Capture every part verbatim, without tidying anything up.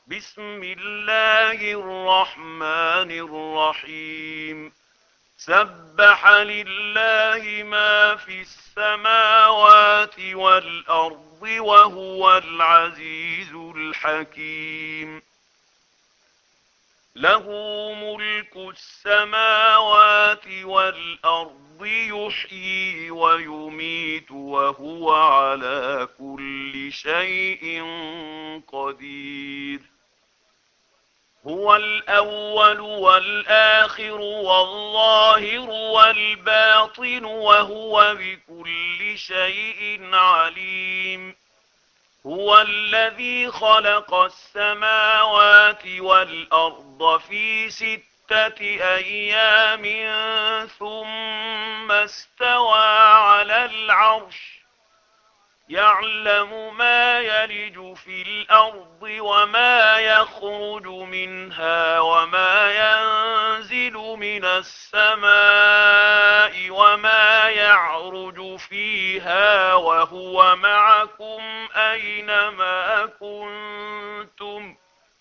بسم الله الرحمن الرحيم. سبح لله ما في السماوات والأرض وهو العزيز الحكيم. له ملك السماوات والأرض يحيي ويميت وهو على كل شيء قدير. هو الأول والآخر والظاهر والباطن وهو بكل شيء عليم. هو الذي خلق السماوات والأرض في ستة أيام ثم استوى على العرش يعلم ما يلج في الأرض وما يخرج منها وما ينزل من السماء وما يعرج فيها وهو معكم أينما كنتم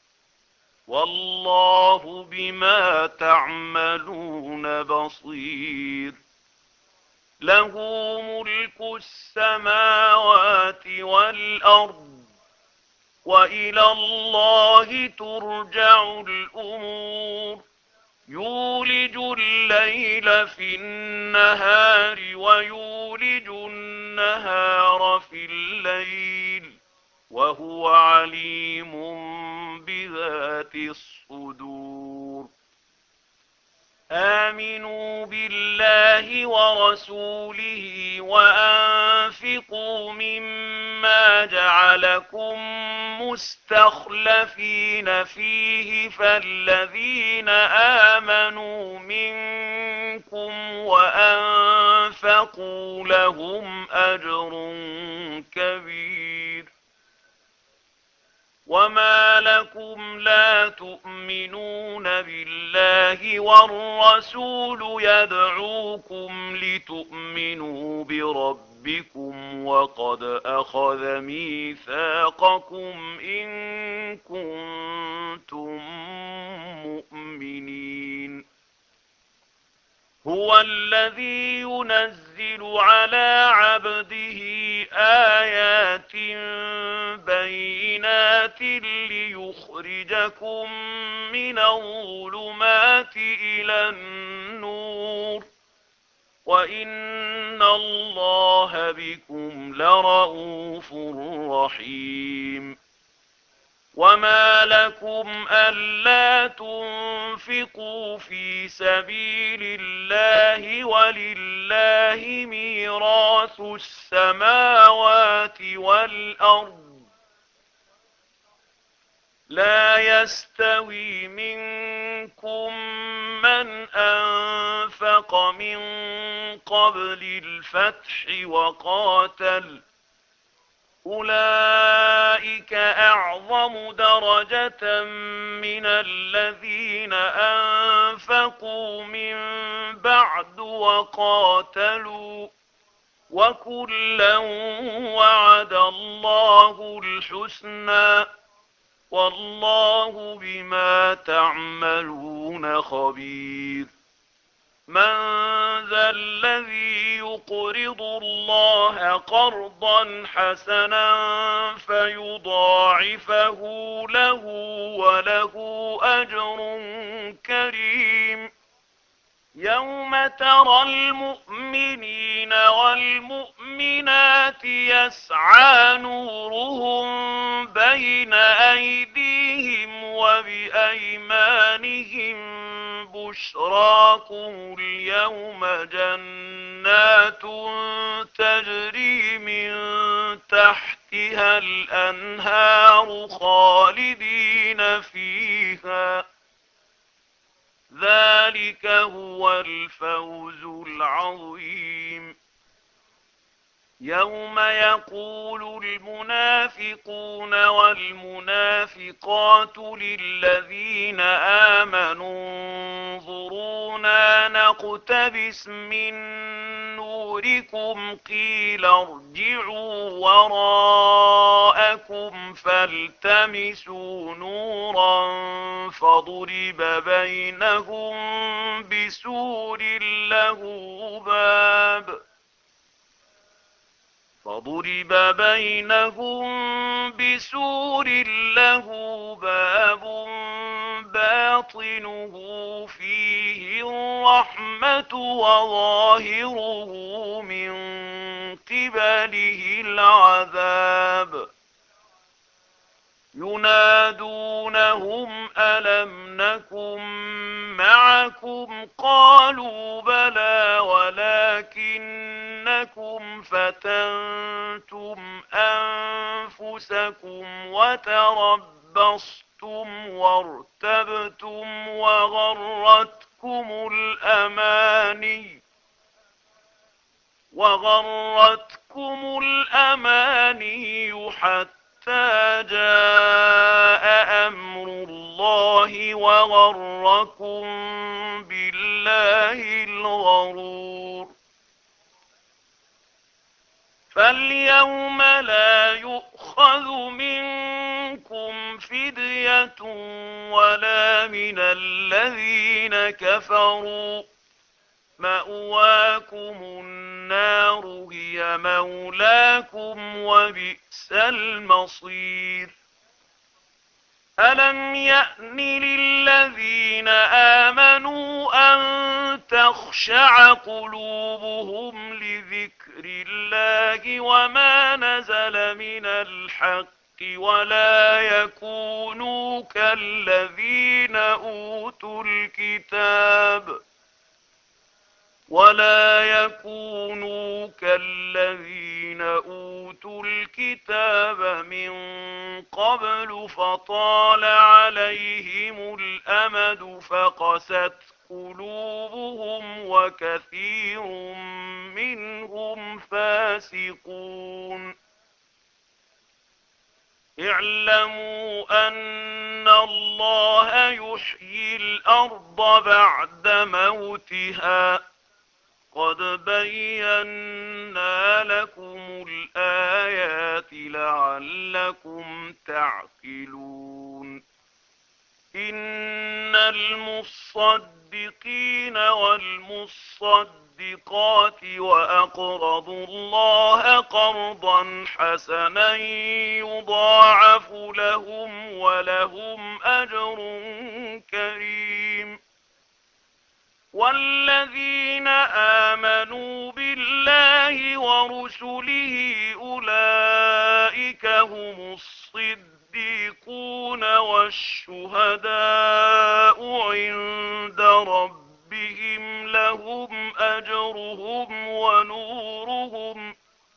والله بما تعملون بصير. له ملك السماوات والأرض وإلى الله ترجع الأمور. يولج الليل في النهار ويولج النهار في الليل وهو عليم بذات الصدور. آمنوا بالله ورسوله وأنفقوا مما جعلكم مستخلفين فيه فالذين آمنوا منكم وأنفقوا لهم أجر كبير. وما لكم لا تؤمنون بالله والرسول يدعوكم لتؤمنوا بربكم وقد أخذ ميثاقكم إن كنتم مؤمنين. هو الذي ينزل على عبده آيات بينات ليخرجكم من الظلمات إلى النور وإن الله بكم لرءوف رحيم. وما لكم ألا تنفقوا في سبيل الله ولله ميراث السماوات والأرض لا يستوي منكم من أنفق من قبل الفتح وقاتل أولئك أعظم درجة من الذين أنفقوا من بعد وقاتلوا وكلا وعد الله الحسنى والله بما تعملون خبير. من ذا الذي يقرض الله قرضا حسنا فيضاعفه له وله أجر كريم. يوم ترى المؤمنين والمؤمنات يسعى نورهم بين أيديهم وبأيمانهم بشراكم اليوم جنات تجري من تحتها الأنهار خالدين فيها ذلك هو الفوز العظيم. يوم يقول المنافقون والمنافقات للذين آمنوا انظرونا نقتبس من نوركم قيل ارجعوا لكم فالتمسوا نورا فضرب بينهم بسور له باب فضرب بينهم بسور له باب باطنه فيه الرحمة وظاهره من قبله العذاب ينادونهم ألم نكن معكم قالوا بلى ولكنكم فتنتم أنفسكم وتربصتم وارتبتم وغرتكم الأماني وغرتكم الأماني حتى جاء أمر الله وغركم بالله الغرور فاليوم لا يؤخذ منكم فدية ولا من الذين كفروا مأواكم النار هي مولاكم وبئس المصير ألم يأن للذين آمنوا أن تخشع قلوبهم لذكر الله وما نزل من الحق ولا يكونوا كالذين أوتوا الكتاب ولا يكونوا كالذين أوتوا الكتاب من قبل فطال عليهم الأمد فقست قلوبهم وكثير منهم فاسقون اعلموا أن الله يحيي الأرض بعد موتها قد بينا لكم الآيات لعلكم تعقلون إن المصدقين والمصدقات وأقرضوا الله قرضا حسنا يضاعف لهم ولهم أجر كريم والذين آمنوا بالله ورسله أولئك هم الصديقون والشهداء عند ربهم لهم أجرهم ونورهم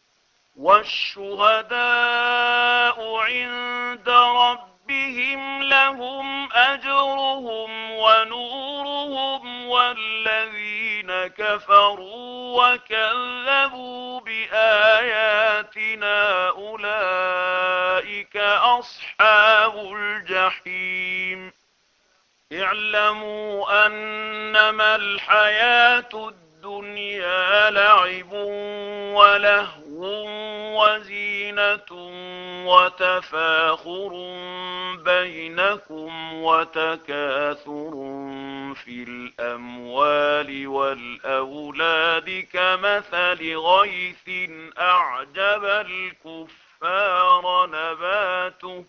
والشهداء عند ربهم لهم أجرهم ونورهم والذين كفروا وكذبوا بآياتنا أولئك أصحاب الجحيم اعلموا أنما الحياة الدنيا لعب ولهو وزينة وتفاخر بينكم وتكاثر في الأموال والأولاد كمثل غيث أعجب الكفار نباته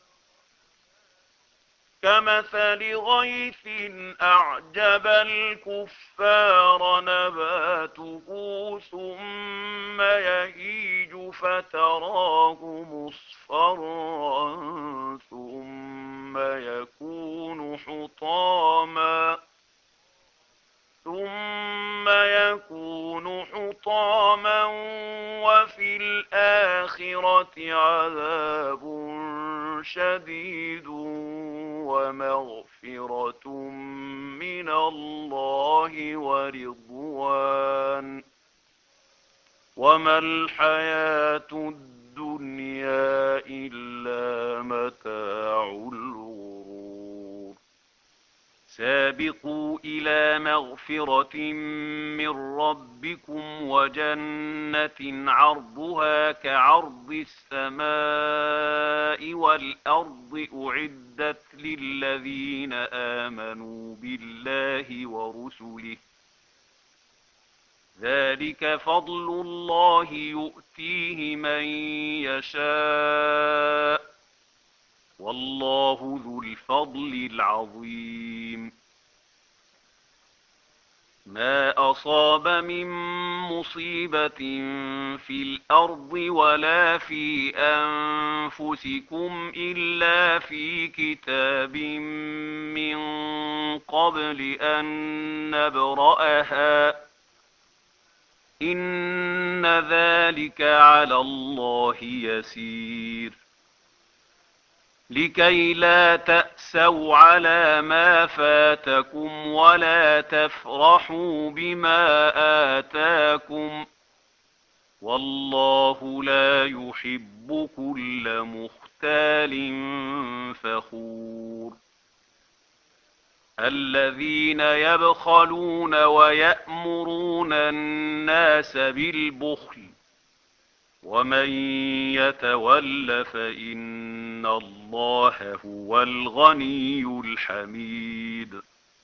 كمثل غيث أعجب الكفار نباته ثم يهيج فتراه مصفرا ثم يكون حطاما ثم يكون حطاما وفي الآخرة عذاب شديد ومغفرة من الله ورضوان وما الحياة الدنيا إلا متاع الغرور سابقوا إلى مغفرة من ربكم وجنة عرضها كعرض السماء والأرض أعدت للذين آمنوا بالله ورسله ذلك فضل الله يؤتيه من يشاء والله ذو الفضل العظيم ما أصاب من مصيبة في الأرض ولا في أنفسكم إلا في كتاب من قبل أن نبرأها إن ذلك على الله يسير لكي لا تأسوا على ما فاتكم ولا تفرحوا بما آتاكم والله لا يحب كل مختال فخور الذين يبخلون ويأمرون الناس بالبخل ومن يتول فإن الله هو الغني الحميد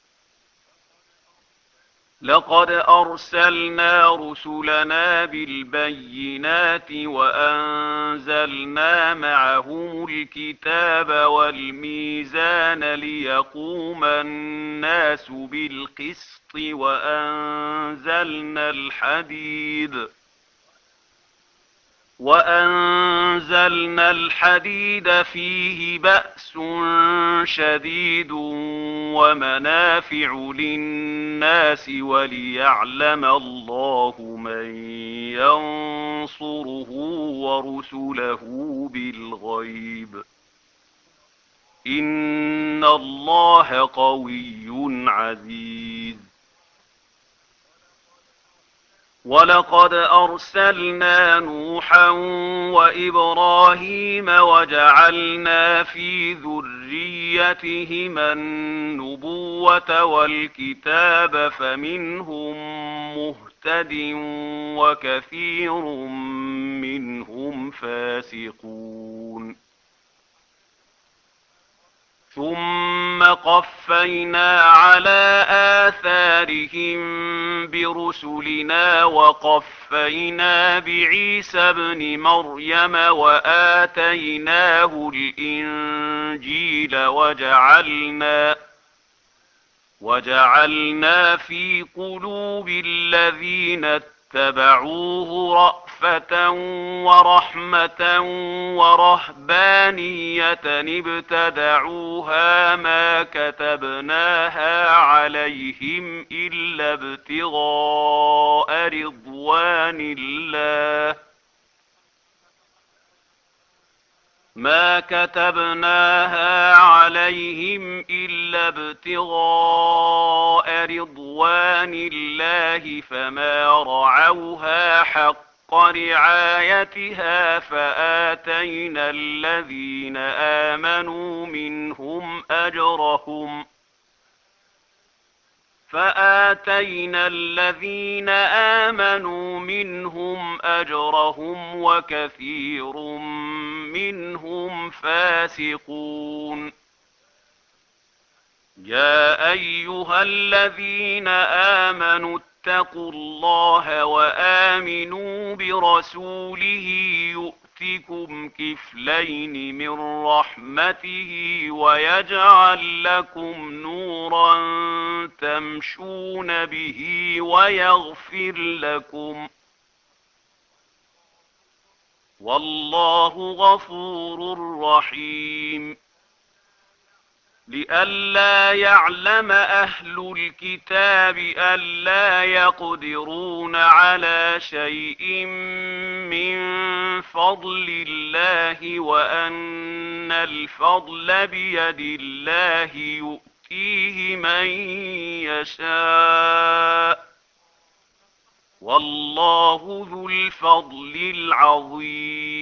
لقد أرسلنا رسلنا بالبينات وأنزلنا معهم الكتاب والميزان ليقوم الناس بالقسط وأنزلنا الحديد وأنزلنا الحديد فيه بأس شديد ومنافع للناس وليعلم الله من ينصره ورسله بالغيب إن الله قوي عزيز ولقد أرسلنا نوحا وإبراهيم وجعلنا في ذريتهما النبوة والكتاب فمنهم مهتد وكثير منهم فاسقون ثم قفينا على آثارهم برسلنا وقفينا بعيسى ابن مريم وآتيناه الإنجيل وجعلنا وجعلنا في قلوب الذين اتبعوه رأفة ورحمة ورهبانية ابتدعوها ما كتبناها عليهم إلا ابتغاء رضوان الله ما كتبناها عليهم إلا ابتغاء رضوان الله فما رعوها حق رعايتها فآتينا الذين آمنوا منهم أجرهم فآتينا الذين آمنوا منهم أجرهم وكثير منهم فاسقون يا أيها الذين آمنوا اتقوا الله وآمنوا برسوله يؤتكم كفلين من رحمته ويجعل لكم نورا تمشون به ويغفر لكم والله غفور رحيم لئلا يعلم أهل الكتاب ألا يقدرون على شيء من فضل الله وأن الفضل بيد الله يؤتيه من يشاء والله ذو الفضل العظيم